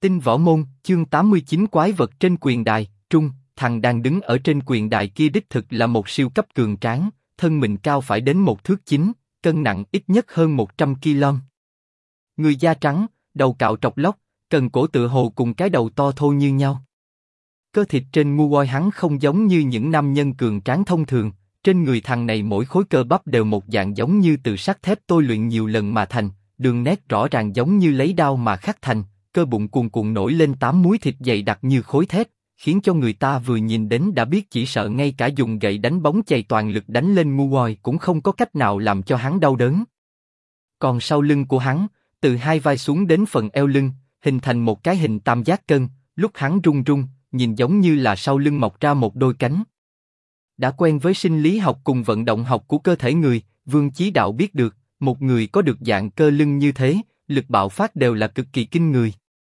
Tinh Võ Môn, chương 89 quái vật trên quyền đài, trung, thằng đang đứng ở trên quyền đài kia đích thực là một siêu cấp cường tráng, thân mình cao phải đến 1 thước 9, cân nặng ít nhất hơn 100 kg. Người da trắng, đầu cạo trọc lóc, cần cổ tựa hồ cùng cái đầu to thô như nhau. Cơ thịt trên mu voi hắn không giống như những nam nhân cường tráng thông thường, trên người thằng này mỗi khối cơ bắp đều một dạng giống như từ sắt thép tôi luyện nhiều lần mà thành, đường nét rõ ràng giống như lấy đao mà khắc thành, cơ bụng cuồn cuộn nổi lên 8 múi thịt dày đặc như khối thép, khiến cho người ta vừa nhìn đến đã biết chỉ sợ ngay cả dùng gậy đánh bóng chày toàn lực đánh lên mu voi cũng không có cách nào làm cho hắn đau đớn. Còn sau lưng của hắn, từ hai vai xuống đến phần eo lưng, hình thành một cái hình tam giác cân, lúc hắn rung rung, nhìn giống như là sau lưng mọc ra một đôi cánh. Đã quen với sinh lý học cùng vận động học của cơ thể người, Vương Chí Đạo biết được, một người có được dạng cơ lưng như thế, lực bạo phát đều là cực kỳ kinh người.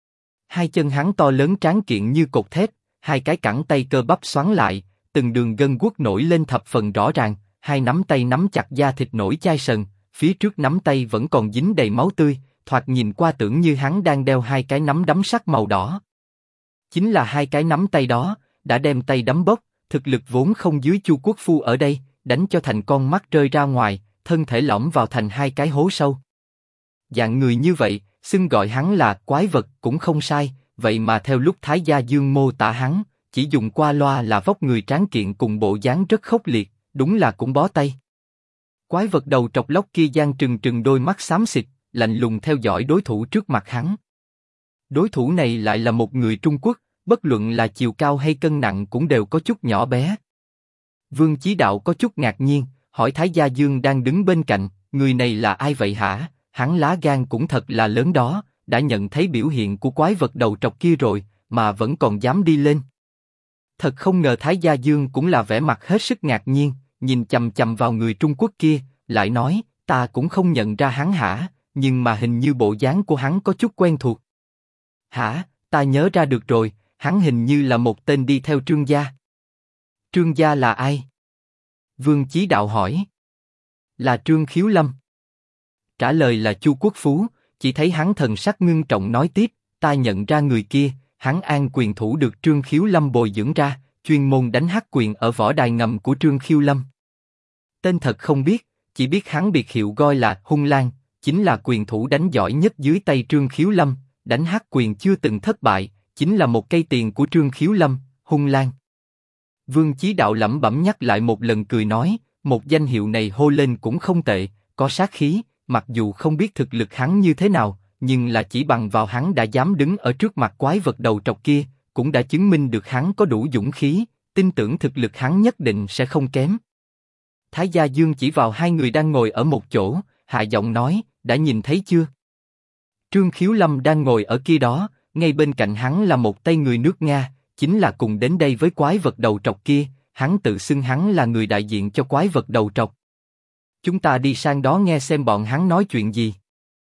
Hai chân hắn to lớn tráng kiện như cột thép, hai cái cẳng tay cơ bắp xoắn lại, từng đường gân guốc nổi lên thập phần rõ ràng, hai nắm tay nắm chặt da thịt nổi chai sần, phía trước nắm tay vẫn còn dính đầy máu tươi, thoạt nhìn qua tưởng như hắn đang đeo hai cái nắm đấm sắt màu đỏ. Chính là hai cái nắm tay đó, đã đem tay đấm bốc, thực lực vốn không dưới Chu Quốc Phu ở đây, đánh cho thành con mắt rơi ra ngoài, thân thể lõm vào thành hai cái hố sâu. Dạng người như vậy, xưng gọi hắn là quái vật cũng không sai, vậy mà theo lúc Thái Gia Dương mô tả hắn, chỉ dùng qua loa là vóc người tráng kiện cùng bộ dáng rất khốc liệt, đúng là cũng bó tay. Quái vật đầu trọc lóc kia giang trừng trừng đôi mắt xám xịt, lạnh lùng theo dõi đối thủ trước mặt hắn. Đối thủ này lại là một người Trung Quốc, bất luận là chiều cao hay cân nặng cũng đều có chút nhỏ bé. Vương Chí Đạo có chút ngạc nhiên, hỏi Thái Gia Dương đang đứng bên cạnh, người này là ai vậy hả? Hắn lá gan cũng thật là lớn đó, đã nhận thấy biểu hiện của quái vật đầu trọc kia rồi, mà vẫn còn dám đi lên. Thật không ngờ Thái Gia Dương cũng là vẻ mặt hết sức ngạc nhiên, nhìn chằm chằm vào người Trung Quốc kia, lại nói, ta cũng không nhận ra hắn hả, nhưng mà hình như bộ dáng của hắn có chút quen thuộc. Hả, ta nhớ ra được rồi, hắn hình như là một tên đi theo Trương gia. Trương gia là ai? Vương Chí Đạo hỏi. Là Trương Khiếu Lâm. Trả lời là Chu Quốc Phú, chỉ thấy hắn thần sắc ngưng trọng nói tiếp, ta nhận ra người kia, hắn an quyền thủ được Trương Khiếu Lâm bồi dưỡng ra, chuyên môn đánh hắc quyền ở võ đài ngầm của Trương Khiếu Lâm. Tên thật không biết, chỉ biết hắn biệt hiệu gọi là Hung Lang, chính là quyền thủ đánh giỏi nhất dưới tay Trương Khiếu Lâm, đánh hắc quyền chưa từng thất bại, chính là một cây tiền của Trương Khiếu Lâm, Hung Lang. Vương Chí Đạo lẩm bẩm nhắc lại một lần cười nói, một danh hiệu này hô lên cũng không tệ, có sát khí, mặc dù không biết thực lực hắn như thế nào, nhưng là chỉ bằng vào hắn đã dám đứng ở trước mặt quái vật đầu trọc kia, cũng đã chứng minh được hắn có đủ dũng khí, tin tưởng thực lực hắn nhất định sẽ không kém. Thái Gia Dương chỉ vào hai người đang ngồi ở một chỗ, hạ giọng nói, đã nhìn thấy chưa? Trương Khiếu Lâm đang ngồi ở kia đó, ngay bên cạnh hắn là một tay người nước Nga, chính là cùng đến đây với quái vật đầu trọc kia, hắn tự xưng hắn là người đại diện cho quái vật đầu trọc. Chúng ta đi sang đó nghe xem bọn hắn nói chuyện gì.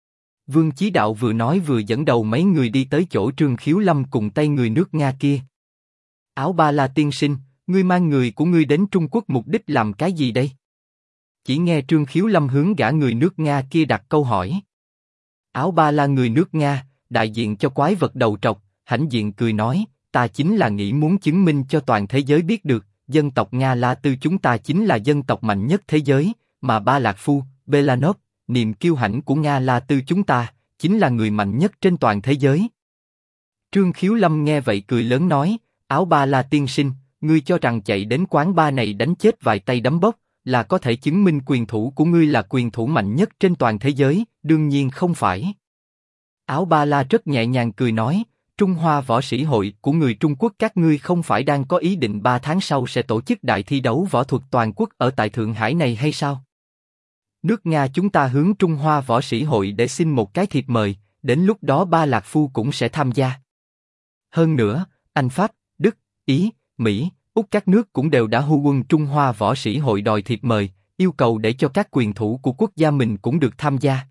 Vương Chí Đạo vừa nói vừa dẫn đầu mấy người đi tới chỗ Trương Khiếu Lâm cùng tay người nước Nga kia. Áo Ba La tiên sinh, ngươi mang người của ngươi đến Trung Quốc mục đích làm cái gì đây? Chỉ nghe Trương Khiếu Lâm hướng gã người nước Nga kia đặt câu hỏi. Áo Ba La người nước Nga, đại diện cho quái vật đầu trọc, hãnh diện cười nói, ta chính là nghĩ muốn chứng minh cho toàn thế giới biết được, dân tộc Nga La Tư chúng ta chính là dân tộc mạnh nhất thế giới, mà Ba Lạc Phu, Belanov, niềm kiêu hãnh của Nga La Tư chúng ta, chính là người mạnh nhất trên toàn thế giới. Trương Khiếu Lâm nghe vậy cười lớn nói, Áo Ba La tiên sinh, ngươi cho rằng chạy đến quán bar này đánh chết vài tay đấm bốc, là có thể chứng minh quyền thủ của ngươi là quyền thủ mạnh nhất trên toàn thế giới, đương nhiên không phải. Áo Ba La rất nhẹ nhàng cười nói, Trung Hoa Võ Sĩ Hội của người Trung Quốc các ngươi không phải đang có ý định 3 tháng sau sẽ tổ chức đại thi đấu võ thuật toàn quốc ở tại Thượng Hải này hay sao? Nước Nga chúng ta hướng Trung Hoa Võ Sĩ Hội để xin một cái thiệp mời, đến lúc đó Ba Lạc Phu cũng sẽ tham gia. Hơn nữa, Anh Pháp, Đức, Ý, Mỹ, Úc các nước cũng đều đã hu quân Trung Hoa Võ Sĩ Hội đòi thiệp mời, yêu cầu để cho các quyền thủ của quốc gia mình cũng được tham gia.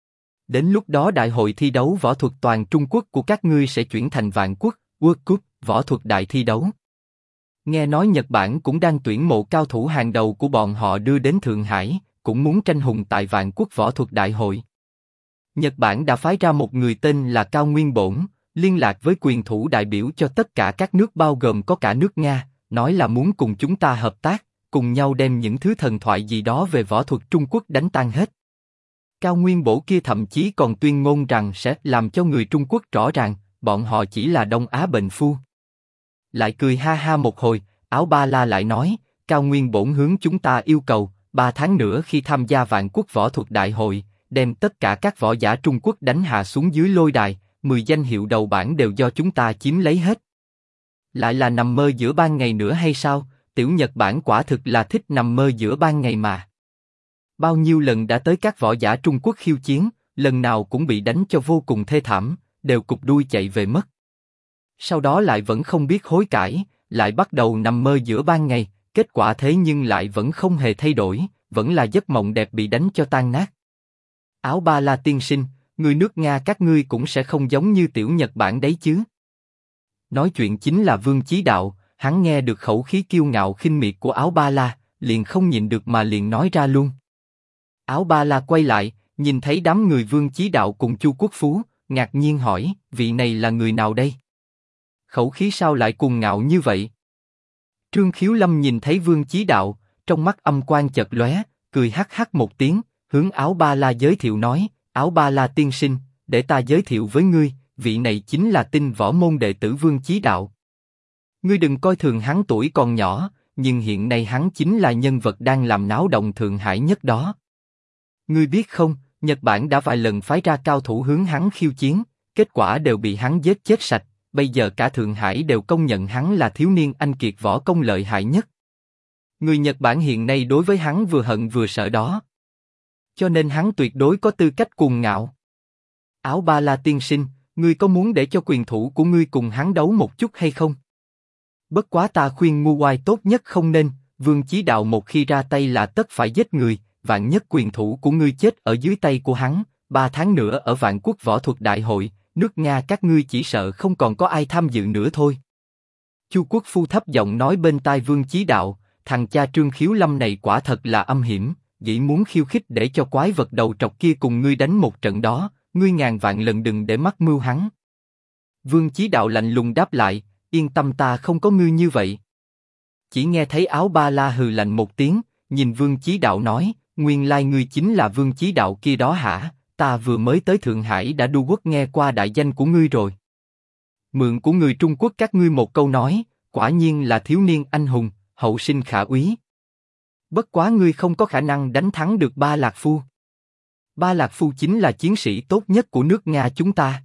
Đến lúc đó đại hội thi đấu võ thuật toàn Trung Quốc của các ngươi sẽ chuyển thành Vạn Quốc, World Cup, võ thuật đại thi đấu. Nghe nói Nhật Bản cũng đang tuyển mộ cao thủ hàng đầu của bọn họ đưa đến Thượng Hải, cũng muốn tranh hùng tại Vạn Quốc võ thuật đại hội. Nhật Bản đã phái ra một người tên là Cao Nguyên Bổn, liên lạc với quyền thủ đại biểu cho tất cả các nước bao gồm có cả nước Nga, nói là muốn cùng chúng ta hợp tác, cùng nhau đem những thứ thần thoại gì đó về võ thuật Trung Quốc đánh tan hết. Cao Nguyên Bổ kia thậm chí còn tuyên ngôn rằng sẽ làm cho người Trung Quốc rõ ràng, bọn họ chỉ là Đông Á bệnh phu. Lại cười ha ha một hồi, Áo Ba La lại nói, Cao Nguyên Bổn hướng chúng ta yêu cầu, 3 tháng nữa khi tham gia Vạn Quốc Võ Thuật Đại hội, đem tất cả các võ giả Trung Quốc đánh hạ xuống dưới lôi đài, 10 danh hiệu đầu bảng đều do chúng ta chiếm lấy hết. Lại là nằm mơ giữa ban ngày nữa hay sao? Tiểu Nhật Bản quả thực là thích nằm mơ giữa ban ngày mà. Bao nhiêu lần đã tới các võ giả Trung Quốc khiêu chiến, lần nào cũng bị đánh cho vô cùng thê thảm, đều cụp đuôi chạy về mất. Sau đó lại vẫn không biết hối cải, lại bắt đầu nằm mơ giữa ban ngày, kết quả thế nhưng lại vẫn không hề thay đổi, vẫn là giấc mộng đẹp bị đánh cho tan nát. Áo Ba La tiên sinh, người nước Nga các ngươi cũng sẽ không giống như Tiểu Nhật Bản đấy chứ? Nói chuyện chính là Vương Chí Đạo, hắn nghe được khẩu khí kiêu ngạo khinh miệt của Áo Ba La, liền không nhịn được mà liền nói ra luôn. Áo Ba La quay lại, nhìn thấy đám người Vương Chí Đạo cùng Chu Quốc Phú, ngạc nhiên hỏi, vị này là người nào đây? Khẩu khí sao lại cuồng ngạo như vậy? Trương Khiếu Lâm nhìn thấy Vương Chí Đạo, trong mắt âm quang chợt lóe, cười hắc hắc một tiếng, hướng Áo Ba La giới thiệu nói, Áo Ba La tiên sinh, để ta giới thiệu với ngươi, vị này chính là Tinh Võ môn đệ tử Vương Chí Đạo. Ngươi đừng coi thường hắn tuổi còn nhỏ, nhưng hiện nay hắn chính là nhân vật đang làm náo động Thượng Hải nhất đó. Ngươi biết không, Nhật Bản đã vài lần phái ra cao thủ hướng hắn khiêu chiến, kết quả đều bị hắn giết chết sạch. Bây giờ cả Thượng Hải đều công nhận hắn là thiếu niên anh kiệt võ công lợi hại nhất. Người Nhật Bản hiện nay đối với hắn vừa hận vừa sợ đó. Cho nên hắn tuyệt đối có tư cách cuồng ngạo. Áo Ba La tiên sinh, ngươi có muốn để cho quyền thủ của ngươi cùng hắn đấu một chút hay không? Bất quá ta khuyên ngu oai tốt nhất không nên, Vương Chí Đạo một khi ra tay là tất phải giết người, vạn nhất quyền thủ của ngươi chết ở dưới tay của hắn, 3 tháng nữa ở Vạn Quốc Võ Thuật Đại hội, nước Nga các ngươi chỉ sợ không còn có ai tham dự nữa thôi. Chu Quốc Phu thấp giọng nói bên tai Vương Chí Đạo, thằng cha Trương Khiếu Lâm này quả thật là âm hiểm, nghĩ muốn khiêu khích để cho quái vật đầu trọc kia cùng ngươi đánh một trận đó, ngươi ngàn vạn lần đừng để mắc mưu hắn. Vương Chí Đạo lạnh lùng đáp lại, yên tâm ta không có ngươi như vậy. Chỉ nghe thấy Áo Ba La hừ lạnh một tiếng, nhìn Vương Chí Đạo nói, nguyên lai ngươi chính là Vương Chí Đạo kia đó hả? Ta vừa mới tới Thượng Hải đã đu quốc nghe qua đại danh của ngươi rồi. Mượn của người Trung Quốc các ngươi một câu nói, quả nhiên là thiếu niên anh hùng, hậu sinh khả úy. Bất quá ngươi không có khả năng đánh thắng được Ba Lạc Phu. Ba Lạc Phu chính là chiến sĩ tốt nhất của nước Nga chúng ta.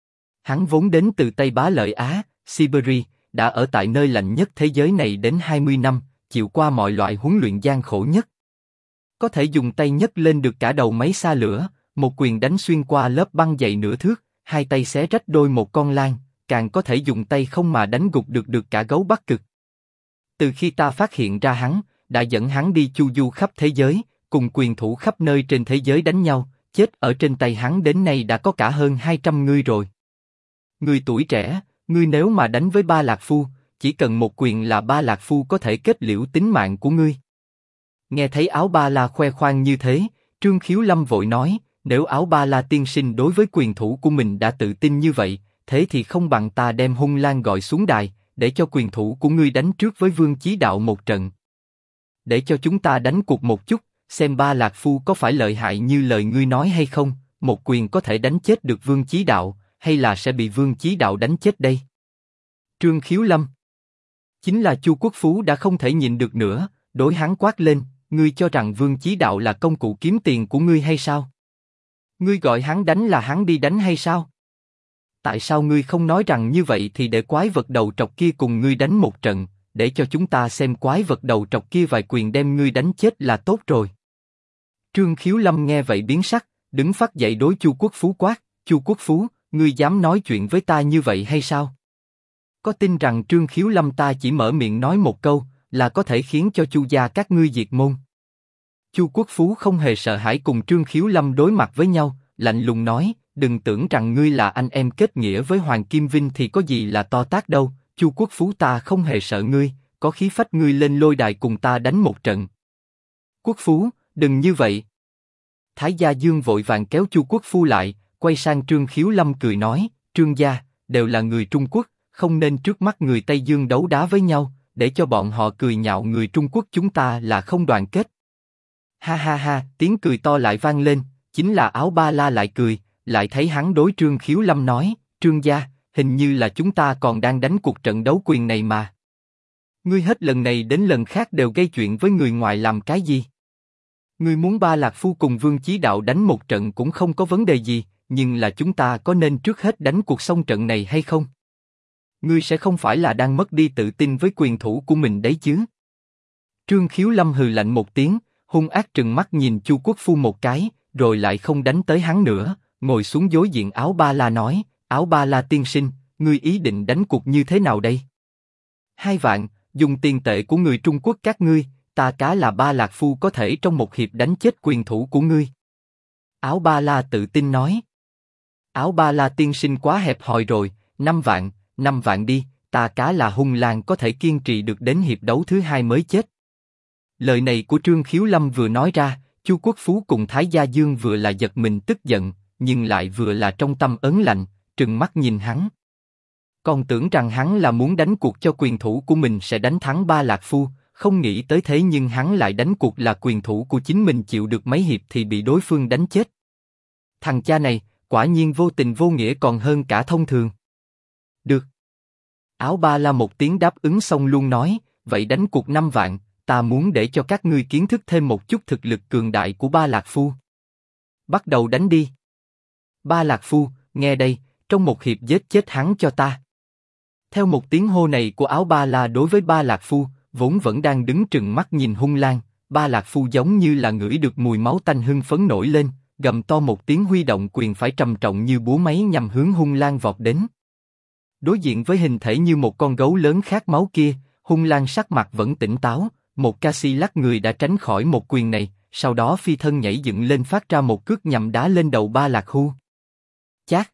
Hắn vốn đến từ Tây Bá Lợi Á, Siberia, đã ở tại nơi lạnh nhất thế giới này đến 20 năm, chịu qua mọi loại huấn luyện gian khổ nhất. Có thể dùng tay nhấc lên được cả đầu máy xa lửa. Một quyền đánh xuyên qua lớp băng dày nửa thước, hai tay xé rách đôi một con lang, càng có thể dùng tay không mà đánh gục được cả gấu Bắc Cực. Từ khi ta phát hiện ra hắn, đã dẫn hắn đi chu du khắp thế giới, cùng quyền thủ khắp nơi trên thế giới đánh nhau, chết ở trên tay hắn đến nay đã có cả hơn 200 người rồi. Người tuổi trẻ, ngươi nếu mà đánh với Ba Lạc Phu, chỉ cần một quyền là Ba Lạc Phu có thể kết liễu tính mạng của ngươi. Nghe thấy Áo Ba La khoe khoang như thế, Trương Khiếu Lâm vội nói, nếu Áo Ba La tiên sinh đối với quyền thủ của mình đã tự tin như vậy, thế thì không bằng ta đem Hung Lang gọi xuống đài, để cho quyền thủ của ngươi đánh trước với Vương Chí Đạo một trận. Để cho chúng ta đánh cuộc một chút, xem Ba Lạc Phu có phải lợi hại như lời ngươi nói hay không, một quyền có thể đánh chết được Vương Chí Đạo, hay là sẽ bị Vương Chí Đạo đánh chết đây? Trương Khiếu Lâm. Chính là Chu Quốc Phú đã không thể nhịn được nữa, đối hắn quát lên, ngươi cho rằng Vương Chí Đạo là công cụ kiếm tiền của ngươi hay sao? Ngươi gọi hắn đánh là hắn đi đánh hay sao? Tại sao ngươi không nói rằng như vậy thì để quái vật đầu trọc kia cùng ngươi đánh một trận, để cho chúng ta xem quái vật đầu trọc kia vài quyền đem ngươi đánh chết là tốt rồi. Trương Khiếu Lâm nghe vậy biến sắc, đứng phát dậy đối Chu Quốc Phú quát, Chu Quốc Phú, ngươi dám nói chuyện với ta như vậy hay sao? Có tin rằng Trương Khiếu Lâm ta chỉ mở miệng nói một câu, là có thể khiến cho Chu gia các ngươi diệt môn? Chu Quốc Phú không hề sợ hãi cùng Trương Khiếu Lâm đối mặt với nhau, lạnh lùng nói, đừng tưởng rằng ngươi là anh em kết nghĩa với Hoàng Kim Vinh thì có gì là to tát đâu, Chu Quốc Phú ta không hề sợ ngươi, có khí phách ngươi lên lôi đài cùng ta đánh một trận. Quốc Phú, đừng như vậy. Thái Gia Dương vội vàng kéo Chu Quốc Phú lại, quay sang Trương Khiếu Lâm cười nói, Trương gia, đều là người Trung Quốc, không nên trước mắt người Tây Dương đấu đá với nhau, để cho bọn họ cười nhạo người Trung Quốc chúng ta là không đoàn kết. Ha ha ha, tiếng cười to lại vang lên, chính là Áo Ba La lại cười, lại thấy hắn đối Trương Khiếu Lâm nói, Trương gia, hình như là chúng ta còn đang đánh cuộc trận đấu quyền này mà. Ngươi hết lần này đến lần khác đều gây chuyện với người ngoài làm cái gì? Ngươi muốn Ba Lạc Phu cùng Vương Chí Đạo đánh một trận cũng không có vấn đề gì, nhưng là chúng ta có nên trước hết đánh cuộc xong trận này hay không? Ngươi sẽ không phải là đang mất đi tự tin với quyền thủ của mình đấy chứ? Trương Khiếu Lâm hừ lạnh một tiếng, hung ác trừng mắt nhìn Chu Quốc Phu một cái, rồi lại không đánh tới hắn nữa, ngồi xuống đối diện Áo Ba La nói, Áo Ba La tiên sinh, ngươi ý định đánh cuộc như thế nào đây? 2 vạn, dùng tiền tệ của người Trung Quốc các ngươi, ta cá là Ba Lạc Phu có thể trong một hiệp đánh chết quyền thủ của ngươi. Áo Ba La tự tin nói. Áo Ba La tiên sinh quá hẹp hòi rồi, 5 vạn đi, ta cá là Hung Lang có thể kiên trì được đến hiệp đấu thứ 2 mới chết. Lời này của Trương Khiếu Lâm vừa nói ra, Chu Quốc Phú cùng Thái Gia Dương vừa là giật mình tức giận, nhưng lại vừa là trong tâm ớn lạnh, trừng mắt nhìn hắn. Còn tưởng rằng hắn là muốn đánh cuộc cho quyền thủ của mình sẽ đánh thắng Ba Lạc Phu, không nghĩ tới thế nhưng hắn lại đánh cuộc là quyền thủ của chính mình chịu được mấy hiệp thì bị đối phương đánh chết. Thằng cha này, quả nhiên vô tình vô nghĩa còn hơn cả thông thường. Được. Áo Ba La một tiếng đáp ứng xong luôn nói, vậy đánh cuộc 5 vạn, ta muốn để cho các ngươi kiến thức thêm một chút thực lực cường đại của Ba Lạc Phu. Bắt đầu đánh đi. Ba Lạc Phu, nghe đây, trong một hiệp giết chết hắn cho ta. Theo một tiếng hô này của Áo Ba La đối với Ba Lạc Phu, vốn vẫn đang đứng trừng mắt nhìn Hung Lang, Ba Lạc Phu giống như là ngửi được mùi máu tanh hưng phấn nổi lên, gầm to một tiếng huy động quyền phải trầm trọng như búa máy nhằm hướng Hung Lang vọt đến. Đối diện với hình thể như một con gấu lớn khát máu kia, Hung Lang sắc mặt vẫn tỉnh táo, một ca si lắc người đã tránh khỏi một quyền này, sau đó phi thân nhảy dựng lên phát ra một cước nhằm đá lên đầu Ba Lạc Phu. Chát!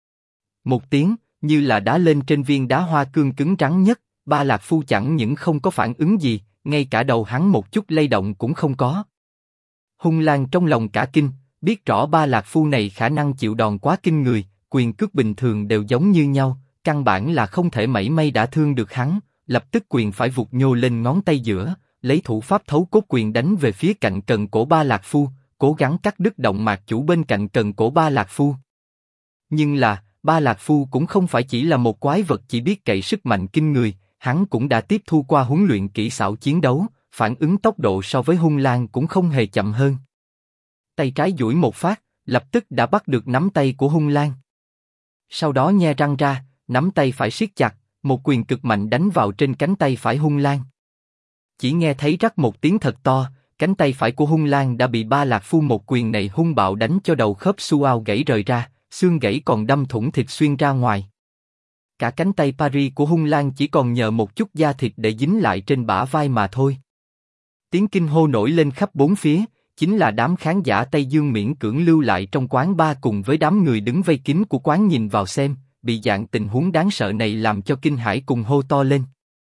Một tiếng, như là đá lên trên viên đá hoa cương cứng rắn nhất, Ba Lạc Phu chẳng những không có phản ứng gì, ngay cả đầu hắn một chút lay động cũng không có. Hung Lang trong lòng cả kinh, biết rõ Ba Lạc Phu này khả năng chịu đòn quá kinh người, quyền cước bình thường đều giống như nhau, căn bản là không thể mảy may đả thương được hắn, lập tức quyền phải vụt nhô lên ngón tay giữa, lấy thủ pháp thấu cốt quyền đánh về phía cạnh cần cổ Ba Lạc Phu, cố gắng cắt đứt động mạch chủ bên cạnh cần cổ Ba Lạc Phu. Nhưng là, Ba Lạc Phu cũng không phải chỉ là một quái vật chỉ biết cậy sức mạnh kinh người, hắn cũng đã tiếp thu qua huấn luyện kỹ xảo chiến đấu, phản ứng tốc độ so với Hung Lang cũng không hề chậm hơn. Tay trái duỗi một phát, lập tức đã bắt được nắm tay của Hung Lang. Sau đó nhe răng ra, nắm tay phải siết chặt, một quyền cực mạnh đánh vào trên cánh tay phải Hung Lang. Chỉ nghe thấy rắc một tiếng thật to, cánh tay phải của Hung Lang đã bị Ba Lạc Phu một quyền này hung bạo đánh cho đầu khớp xu gãy rời ra, xương gãy còn đâm thủng thịt xuyên ra ngoài. Cả cánh tay Paris của Hung Lang chỉ còn nhờ một chút da thịt để dính lại trên bả vai mà thôi. Tiếng kinh hô nổi lên khắp bốn phía, chính là đám khán giả Tây Dương miễn cưỡng lưu lại trong quán bar cùng với đám người đứng vây kín của quán nhìn vào xem, bị dạng tình huống đáng sợ này làm cho kinh hãi cùng hô to lên.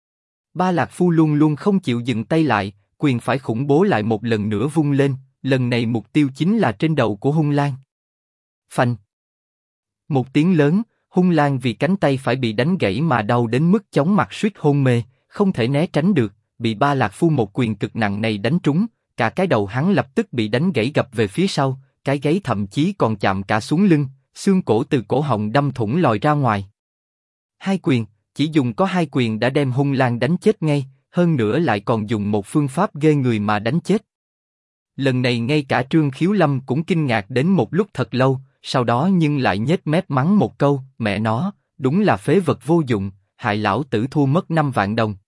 Ba Lạc Phu luôn luôn không chịu dừng tay lại, quyền phải khủng bố lại một lần nữa vung lên, lần này mục tiêu chính là trên đầu của Hung Lang. Phanh! Một tiếng lớn, Hung Lang vì cánh tay phải bị đánh gãy mà đau đến mức chóng mặt suýt hôn mê, không thể né tránh được, bị Ba Lạc Phu một quyền cực nặng này đánh trúng, cả cái đầu hắn lập tức bị đánh gãy gập về phía sau, cái gáy thậm chí còn chạm cả xuống lưng, xương cổ từ cổ họng đâm thủng lòi ra ngoài. 2 quyền, chỉ dùng có 2 quyền đã đem Hung Lang đánh chết ngay, hơn nữa lại còn dùng một phương pháp ghê người mà đánh chết. Lần này ngay cả Trương Khiếu Lâm cũng kinh ngạc đến một lúc thật lâu, sau đó nhưng lại nhếch mép mắng một câu, mẹ nó, đúng là phế vật vô dụng, hại lão tử thua mất 5 vạn đồng.